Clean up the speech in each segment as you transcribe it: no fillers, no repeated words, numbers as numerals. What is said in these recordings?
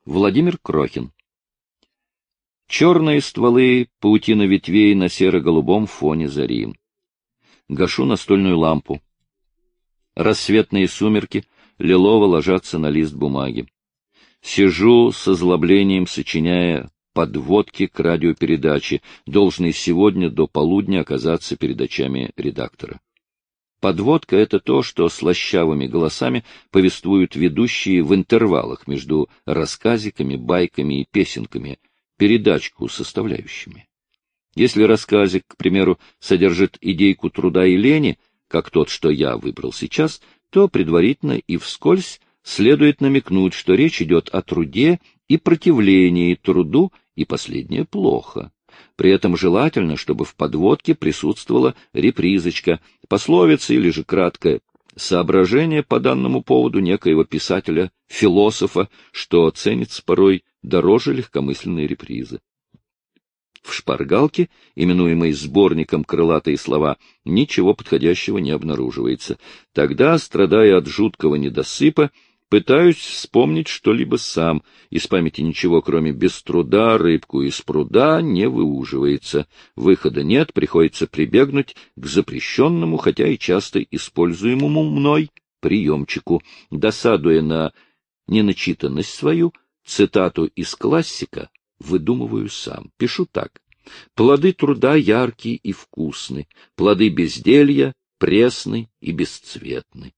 Владимир Крохин. Черные стволы, паутина ветвей на серо-голубом фоне зари. Гашу настольную лампу. Рассветные сумерки лилово ложатся на лист бумаги. Сижу с озлоблением, сочиняя подводки к радиопередаче, должной сегодня до полудня оказаться перед очами редактора. Подводка — это то, что слащавыми голосами повествуют ведущие в интервалах между рассказиками, байками и песенками, передачку составляющими. Если рассказик, к примеру, содержит идейку труда и лени, как тот, что я выбрал сейчас, то предварительно и вскользь следует намекнуть, что речь идет о труде и противлении труду, и последнее плохо. При этом желательно, чтобы в подводке присутствовала репризочка, пословица или же краткое соображение по данному поводу некоего писателя-философа, что ценится порой дороже легкомысленной репризы. В шпаргалке, именуемой сборником «Крылатые слова», ничего подходящего не обнаруживается. Тогда, страдая от жуткого недосыпа, пытаюсь вспомнить что-либо сам. Из памяти ничего, кроме «без труда рыбку из пруда» не выуживается. Выхода нет, приходится прибегнуть к запрещенному, хотя и часто используемому мной, приемчику. Досадуя на неначитанность свою, цитату из классика выдумываю сам. Пишу так. «Плоды труда яркие и вкусны, плоды безделья пресны и бесцветны».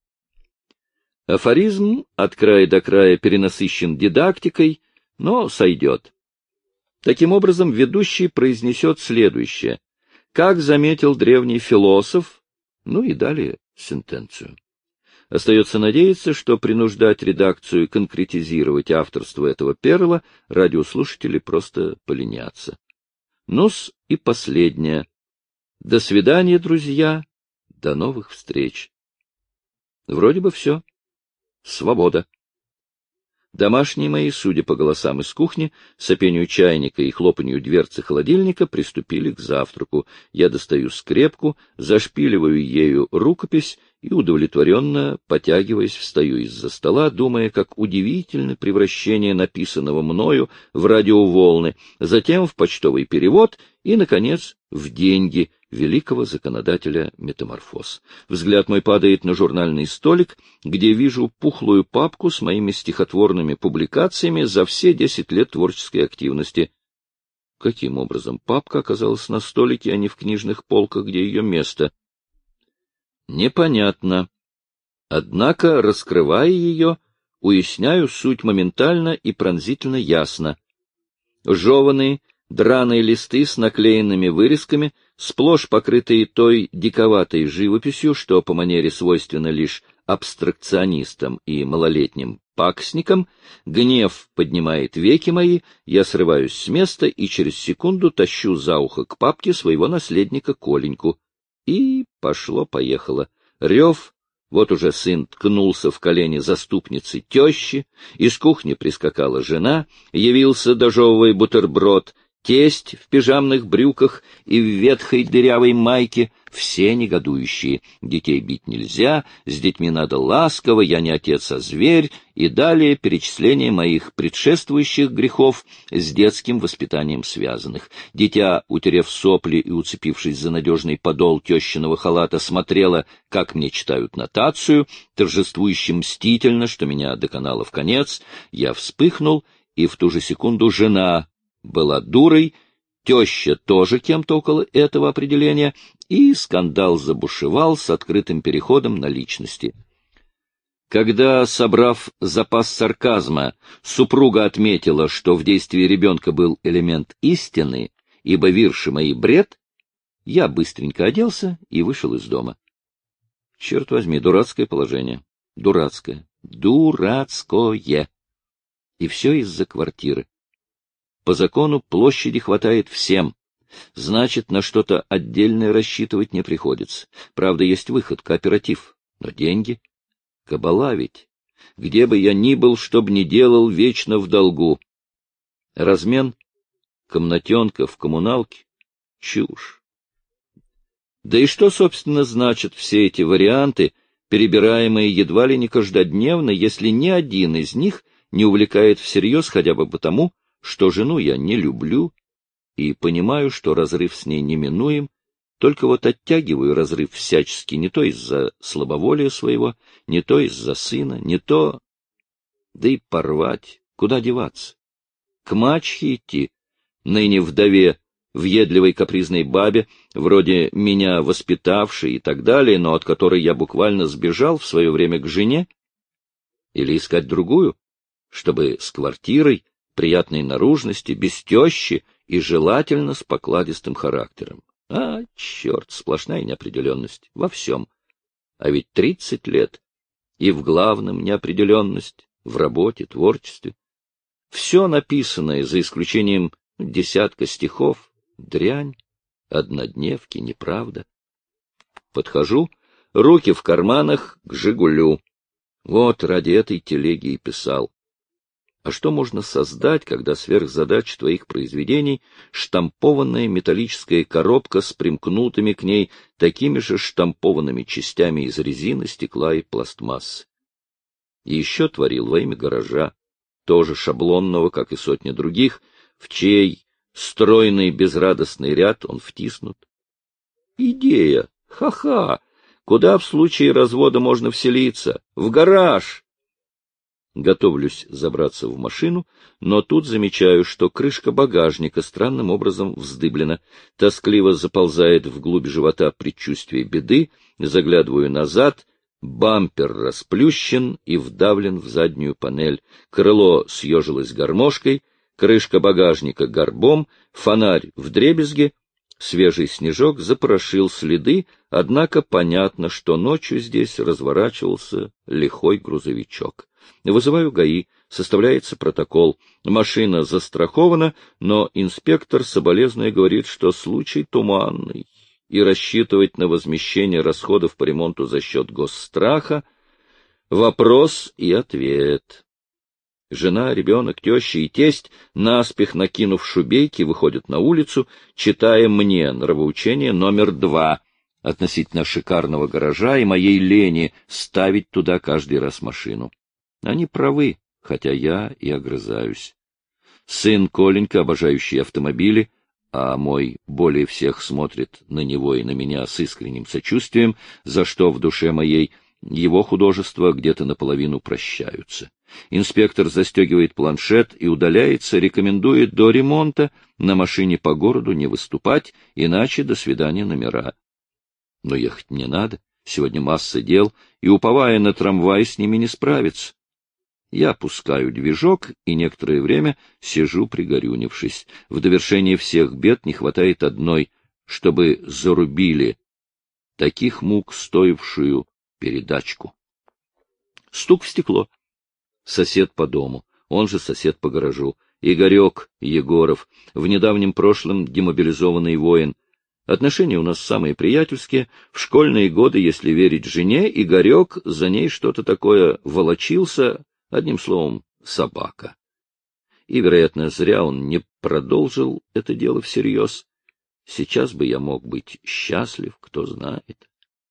Афоризм от края до края перенасыщен дидактикой, но сойдет. Таким образом, ведущий произнесет следующее. Как заметил древний философ, ну и далее сентенцию. Остается надеяться, что принуждать редакцию конкретизировать авторство этого перла радиослушатели просто поленятся. Ну-с и последнее. До свидания, друзья, до новых встреч. Вроде бы все. Свобода. Домашние мои, судя по голосам из кухни, сопению чайника и хлопанью дверцы холодильника, приступили к завтраку. Я достаю скрепку, зашпиливаю ею рукопись и, удовлетворенно потягиваясь, встаю из-за стола, думая, как удивительно превращение написанного мною в радиоволны, затем в почтовый перевод и, наконец, в деньги великого законодателя метаморфоз. Взгляд мой падает на журнальный столик, где вижу пухлую папку с моими стихотворными публикациями за все 10 лет творческой активности. Каким образом папка оказалась на столике, а не в книжных полках, где ее место? Непонятно. Однако, раскрывая ее, уясняю суть моментально и пронзительно ясно. Жеванные, драные листы с наклеенными вырезками, сплошь покрытые той диковатой живописью, что по манере свойственно лишь абстракционистам и малолетним пакостникам, гнев поднимает веки мои, я срываюсь с места и через секунду тащу за ухо к папке своего наследника Коленьку. И пошло-поехало. Рев, вот уже сын ткнулся в колени заступницы тещи, из кухни прискакала жена, явился дожевывая бутерброд, тесть в пижамных брюках и в ветхой дырявой майке, все негодующие. Детей бить нельзя, с детьми надо ласково, я не отец, а зверь, и далее перечисление моих предшествующих грехов с детским воспитанием связанных. Дитя, утерев сопли и уцепившись за надежный подол тещиного халата, смотрела, как мне читают нотацию, торжествующе мстительно, что меня доконало в конец. Я вспыхнул, и в ту же секунду жена была дурой, теща тоже кем-то около этого определения, и скандал забушевал с открытым переходом на личности. Когда, собрав запас сарказма, супруга отметила, что в действии ребенка был элемент истины, ибо вирши мои бред, я быстренько оделся и вышел из дома. Черт возьми, дурацкое положение. Дурацкое. Дурацкое. И все из-за квартиры. По закону площади хватает всем. Значит, на что-то отдельное рассчитывать не приходится. Правда, есть выход, кооператив. Но деньги? Кабала ведь. Где бы я ни был, чтоб ни делал, вечно в долгу. Размен? Комнатенка в коммуналке? Чушь. Да и что, собственно, значат все эти варианты, перебираемые едва ли не каждодневно, если ни один из них не увлекает всерьез хотя бы потому, что жену я не люблю и понимаю, что разрыв с ней неминуем, только вот оттягиваю разрыв всячески, не то из-за слабоволия своего, не то из-за сына, не то... Да и порвать, куда деваться? К мачехе идти, ныне вдове, въедливой капризной бабе, вроде меня воспитавшей и так далее, но от которой я буквально сбежал в свое время к жене? Или искать другую, чтобы с квартирой, приятной наружности, без тещи и желательно с покладистым характером? А, черт, сплошная неопределенность во всем. А ведь 30 лет, и в главном неопределенность, в работе, творчестве. Все написанное, за исключением десятка стихов, дрянь, однодневки, неправда. Подхожу, руки в карманах, к «Жигулю». Вот ради этой телеги и писал. А что можно создать, когда сверх задач твоих произведений штампованная металлическая коробка с примкнутыми к ней такими же штампованными частями из резины, стекла и пластмассы? И еще творил во имя гаража, тоже шаблонного, как и сотни других, в чей стройный безрадостный ряд он втиснут. Идея! Ха-ха! Куда в случае развода можно вселиться? В гараж! Готовлюсь забраться в машину, но тут замечаю, что крышка багажника странным образом вздыблена. Тоскливо заползает вглубь живота предчувствие беды, заглядываю назад, бампер расплющен и вдавлен в заднюю панель, крыло съежилось гармошкой, крышка багажника горбом, фонарь вдребезги, свежий снежок запорошил следы, однако понятно, что ночью здесь разворачивался лихой грузовичок. Вызываю ГАИ, составляется протокол. Машина застрахована, но инспектор, соболезнуя, говорит, что случай туманный, и рассчитывать на возмещение расходов по ремонту за счет госстраха — вопрос и ответ. Жена, ребенок, теща и тесть, наспех накинув шубейки, выходят на улицу, читая мне нравоучение номер 2 относительно шикарного гаража и моей лени ставить туда каждый раз машину. Они правы, хотя я и огрызаюсь. Сын Коленька, обожающий автомобили, а мой более всех смотрит на него и на меня с искренним сочувствием, за что в душе моей его художества где-то наполовину прощаются. Инспектор застегивает планшет и удаляется, рекомендует до ремонта на машине по городу не выступать, иначе до свидания номера. Но ехать не надо, сегодня масса дел, и, уповая на трамвай, с ними не справиться. Я опускаю движок и некоторое время сижу пригорюнившись. В довершение всех бед не хватает одной, чтобы зарубили таких мук стоившую передачку. Стук в стекло. Сосед по дому, он же сосед по гаражу, Игорек Егоров, в недавнем прошлом демобилизованный воин. Отношения у нас самые приятельские. В школьные годы, если верить жене, Игорек за ней что-то такое волочился, одним словом, собака. И, вероятно, зря он не продолжил это дело всерьез. Сейчас бы я мог быть счастлив, кто знает.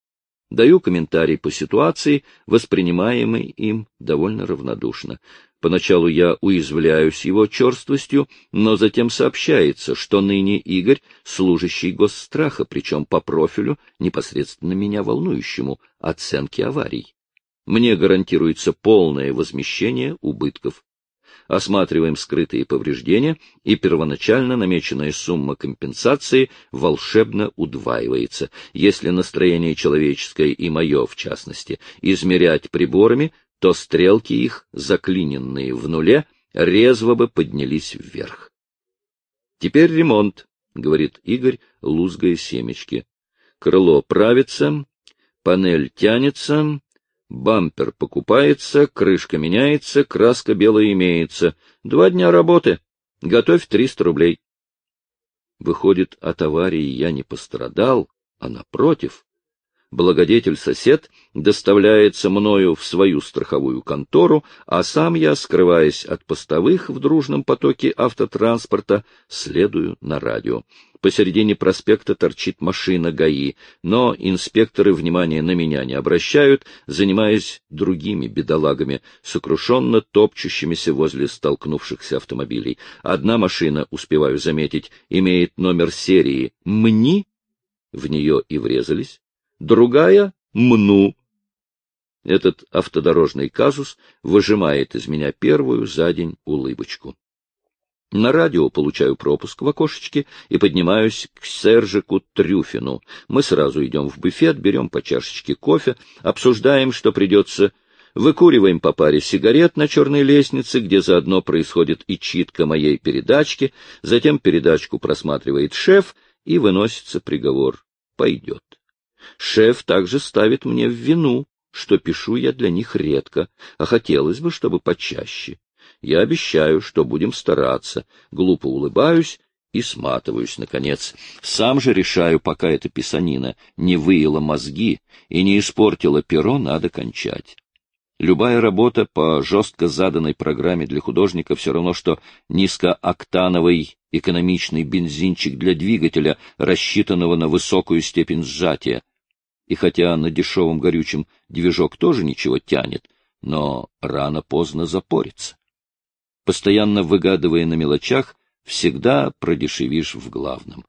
Даю комментарий по ситуации, воспринимаемый им довольно равнодушно. Поначалу я уязвляюсь его черствостью, но затем сообщается, что ныне Игорь — служащий госстраха, причем по профилю, непосредственно меня волнующему, оценки аварий. Мне гарантируется полное возмещение убытков. Осматриваем скрытые повреждения, и первоначально намеченная сумма компенсации волшебно удваивается. Если настроение человеческое и мое, в частности, измерять приборами, то стрелки их, заклиненные в нуле, резво бы поднялись вверх. «Теперь ремонт», — говорит Игорь, лузгая семечки. «Крыло правится, панель тянется». Бампер покупается, крышка меняется, краска белая имеется. 2 дня работы. Готовь 300 рублей. Выходит, от аварии я не пострадал, а напротив. Благодетель-сосед доставляется мною в свою страховую контору, а сам я, скрываясь от постовых в дружном потоке автотранспорта, следую на радио. Посередине проспекта торчит машина ГАИ, но инспекторы внимания на меня не обращают, занимаясь другими бедолагами, сокрушенно топчущимися возле столкнувшихся автомобилей. Одна машина, успеваю заметить, имеет номер серии «МНИ», в нее и врезались, другая — «МНУ». Этот автодорожный казус выжимает из меня первую за день улыбочку. На радио получаю пропуск в окошечке и поднимаюсь к Сержику Трюфину. Мы сразу идем в буфет, берем по чашечке кофе, обсуждаем, что придется, выкуриваем по паре сигарет на черной лестнице, где заодно происходит и читка моей передачки, затем передачку просматривает шеф, и выносится приговор «пойдет». Шеф также ставит мне в вину, что пишу я для них редко, а хотелось бы, чтобы почаще. Я обещаю, что будем стараться, глупо улыбаюсь и сматываюсь, наконец. Сам же решаю, пока эта писанина не выела мозги и не испортила перо, надо кончать. Любая работа по жестко заданной программе для художника все равно, что низкооктановый экономичный бензинчик для двигателя, рассчитанного на высокую степень сжатия. И хотя на дешевом горючем движок тоже ничего тянет, но рано-поздно запорится. Постоянно выгадывая на мелочах, всегда продешевишь в главном.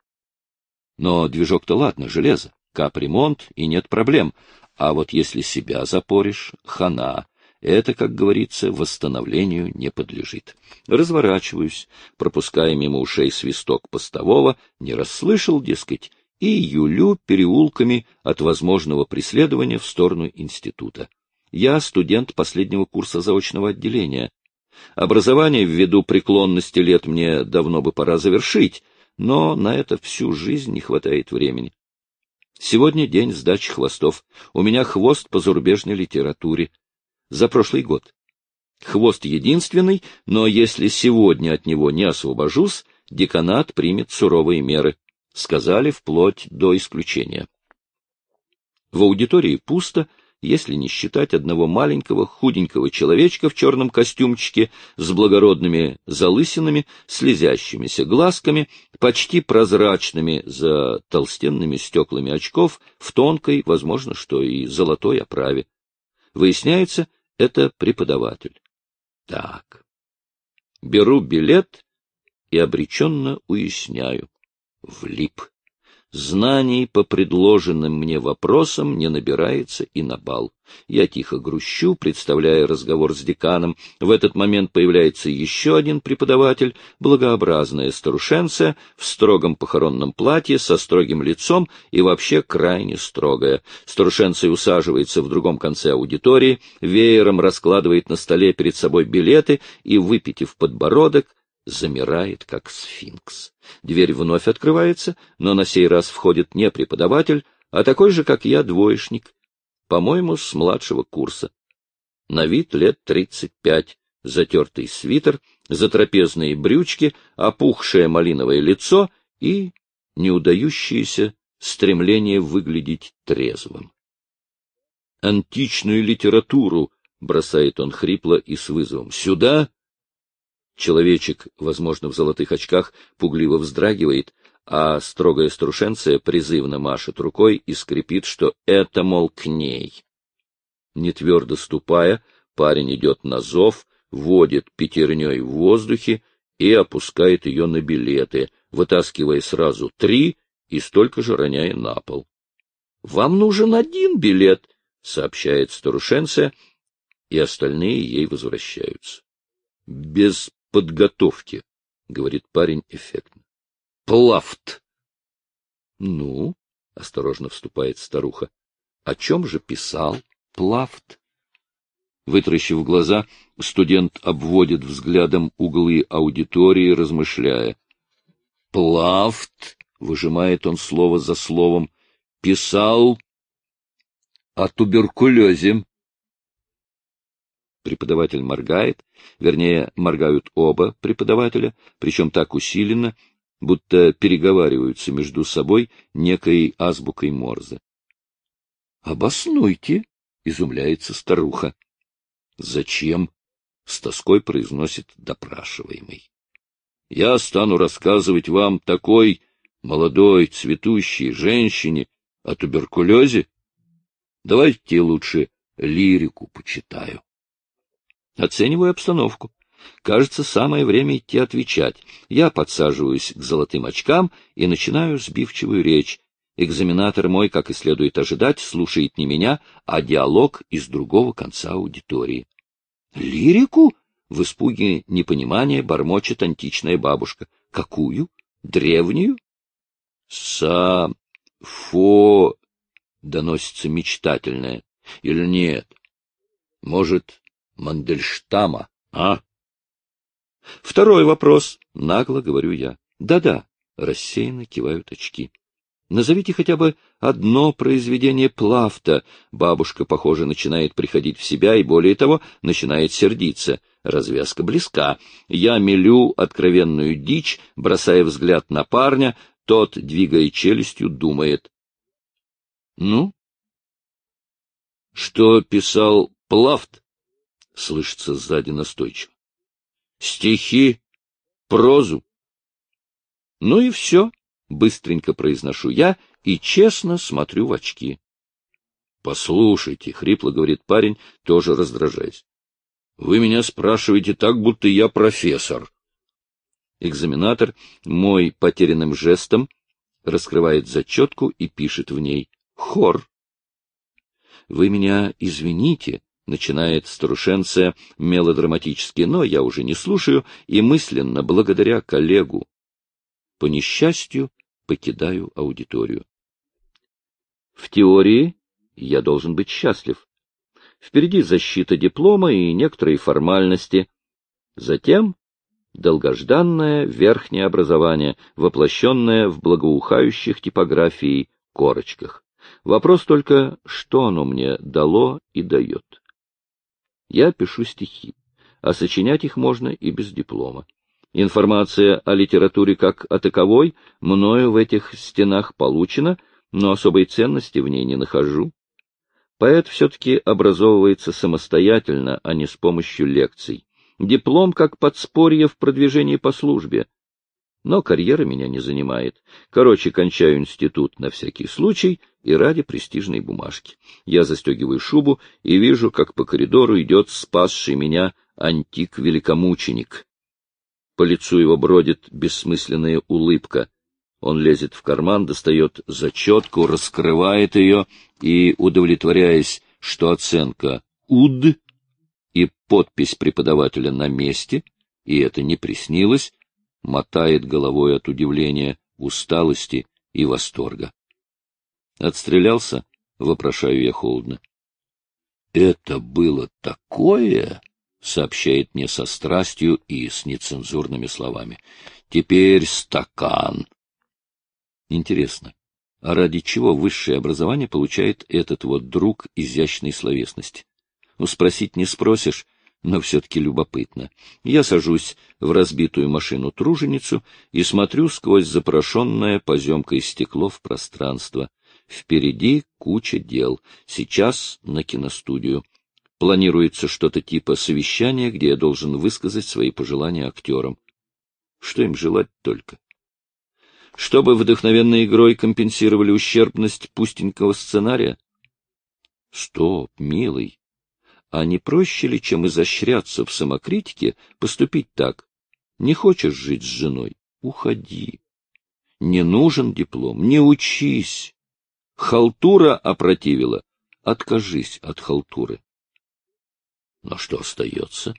Но движок-то ладно, железо, капремонт и нет проблем. А вот если себя запоришь, хана. Это, как говорится, восстановлению не подлежит. Разворачиваюсь, пропуская мимо ушей свисток постового, не расслышал, дескать, и юлю переулками от возможного преследования в сторону института. Я студент последнего курса заочного отделения. Образование ввиду преклонности лет мне давно бы пора завершить, но на это всю жизнь не хватает времени. Сегодня день сдачи хвостов. У меня хвост по зарубежной литературе. За прошлый год. Хвост единственный, но если сегодня от него не освобожусь, деканат примет суровые меры. Сказали вплоть до исключения. В аудитории пусто, если не считать одного маленького худенького человечка в черном костюмчике с благородными залысинами, слезящимися глазками, почти прозрачными за толстенными стеклами очков, в тонкой, возможно, что и золотой оправе. Выясняется, это преподаватель. Так. Беру билет и обреченно уясняю. Влип. Знаний по предложенным мне вопросам не набирается и на бал. Я тихо грущу, представляя разговор с деканом. В этот момент появляется еще один преподаватель, благообразная старушенция, в строгом похоронном платье, со строгим лицом и вообще крайне строгая. Старушенция усаживается в другом конце аудитории, веером раскладывает на столе перед собой билеты и, выпитив подбородок, замирает, как сфинкс. Дверь вновь открывается, но на сей раз входит не преподаватель, а такой же, как я, двоечник, по-моему, с младшего курса. На вид лет 35, затертый свитер, затрапезные брючки, опухшее малиновое лицо и неудающееся стремление выглядеть трезвым. «Античную литературу!» — бросает он хрипло и с вызовом. «Сюда!» Человечек, возможно, в золотых очках, пугливо вздрагивает, а строгая старушенция призывно машет рукой и скрипит, что это, мол, к ней. Нетвердо ступая, парень идет на зов, водит пятерней в воздухе и опускает ее на билеты, вытаскивая сразу 3 и столько же роняя на пол. — Вам нужен 1 билет, — сообщает старушенция, и остальные ей возвращаются. — Без подготовки, — говорит парень эффектно. — Плафт! — Ну, — осторожно вступает старуха, — о чем же писал Плафт? Вытаращив глаза, студент обводит взглядом углы аудитории, размышляя. — Плафт, — выжимает он слово за словом, — писал о туберкулезе. Преподаватель моргает, вернее, моргают оба преподавателя, причем так усиленно, будто переговариваются между собой некой азбукой Морзе. — Обоснуйте, — изумляется старуха. — Зачем? — с тоской произносит допрашиваемый. — Я стану рассказывать вам такой молодой цветущей женщине о туберкулезе? Давайте лучше лирику почитаю. Оцениваю обстановку. Кажется, самое время идти отвечать. Я подсаживаюсь к золотым очкам и начинаю сбивчивую речь. Экзаменатор мой, как и следует ожидать, слушает не меня, а диалог из другого конца аудитории. «Лирику?» — в испуге непонимания бормочет античная бабушка. «Какую? Древнюю?» «Са-фо...» — доносится мечтательное. «Или нет? Может, Мандельштама, а?» «Второй вопрос», — нагло говорю я. «Да-да», — рассеянно кивают очки. «Назовите хотя бы одно произведение Плафта». Бабушка, похоже, начинает приходить в себя и, более того, начинает сердиться. Развязка близка. Я мелю откровенную дичь, бросая взгляд на парня. Тот, двигая челюстью, думает. «Ну?» «Что писал Плафт?» — слышится сзади настойчиво. «Стихи, прозу». «Ну и все», — быстренько произношу я и честно смотрю в очки. «Послушайте», — хрипло говорит парень, тоже раздражаясь. «Вы меня спрашиваете так, будто я профессор». Экзаменатор мой потерянным жестом раскрывает зачетку и пишет в ней «Хор». «Вы меня извините», — начинает старушенция мелодраматически, но я уже не слушаю и мысленно, благодаря коллегу, по несчастью, покидаю аудиторию. В теории я должен быть счастлив. Впереди защита диплома и некоторые формальности. Затем долгожданное верхнее образование, воплощенное в благоухающих типографией корочках. Вопрос только, что оно мне дало и дает. Я пишу стихи, а сочинять их можно и без диплома. Информация о литературе как о таковой мною в этих стенах получена, но особой ценности в ней не нахожу. Поэт все-таки образовывается самостоятельно, а не с помощью лекций. Диплом как подспорье в продвижении по службе. Но карьера меня не занимает. Короче, кончаю институт на всякий случай и ради престижной бумажки. Я застегиваю шубу и вижу, как по коридору идет спасший меня антик-великомученик. По лицу его бродит бессмысленная улыбка. Он лезет в карман, достает зачетку, раскрывает ее и, удовлетворяясь, что оценка «УД» и подпись преподавателя на месте, и это не приснилось, мотает головой от удивления, усталости и восторга. «Отстрелялся?» — вопрошаю я холодно. «Это было такое!» — сообщает мне со страстью и с нецензурными словами. «Теперь стакан». Интересно, а ради чего высшее образование получает этот вот друг изящной словесности? Ну, спросить не спросишь, но все-таки любопытно. Я сажусь в разбитую машину-труженицу и смотрю сквозь запорошенное поземкой стекло в пространство. Впереди куча дел. Сейчас на киностудию. Планируется что-то типа совещания, где я должен высказать свои пожелания актерам. Что им желать только? Чтобы вдохновенной игрой компенсировали ущербность пустенького сценария? Стоп, милый. А не проще ли, чем изощряться в самокритике, поступить так? Не хочешь жить с женой? Уходи. Не нужен диплом, не учись. Халтура опротивила. Откажись от халтуры. Но что остается?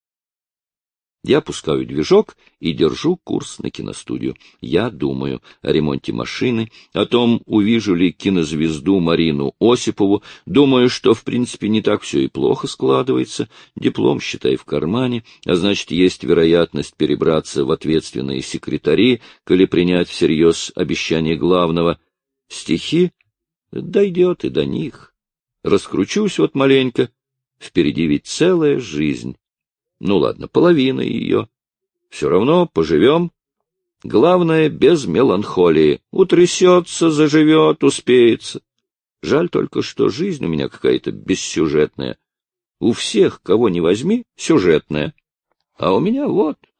Я пускаю движок и держу курс на киностудию. Я думаю о ремонте машины, о том, увижу ли кинозвезду Марину Осипову. Думаю, что, в принципе, не так все и плохо складывается. Диплом, считай, в кармане, а значит, есть вероятность перебраться в ответственные секретари, коли принять всерьез обещание главного. Стихи дойдет и до них. Раскручусь вот маленько. Впереди ведь целая жизнь. Ну ладно, половина ее. Все равно поживем. Главное, без меланхолии. Утрясется, заживет, успеется. Жаль только, что жизнь у меня какая-то бессюжетная. У всех, кого ни возьми, сюжетная. А у меня вот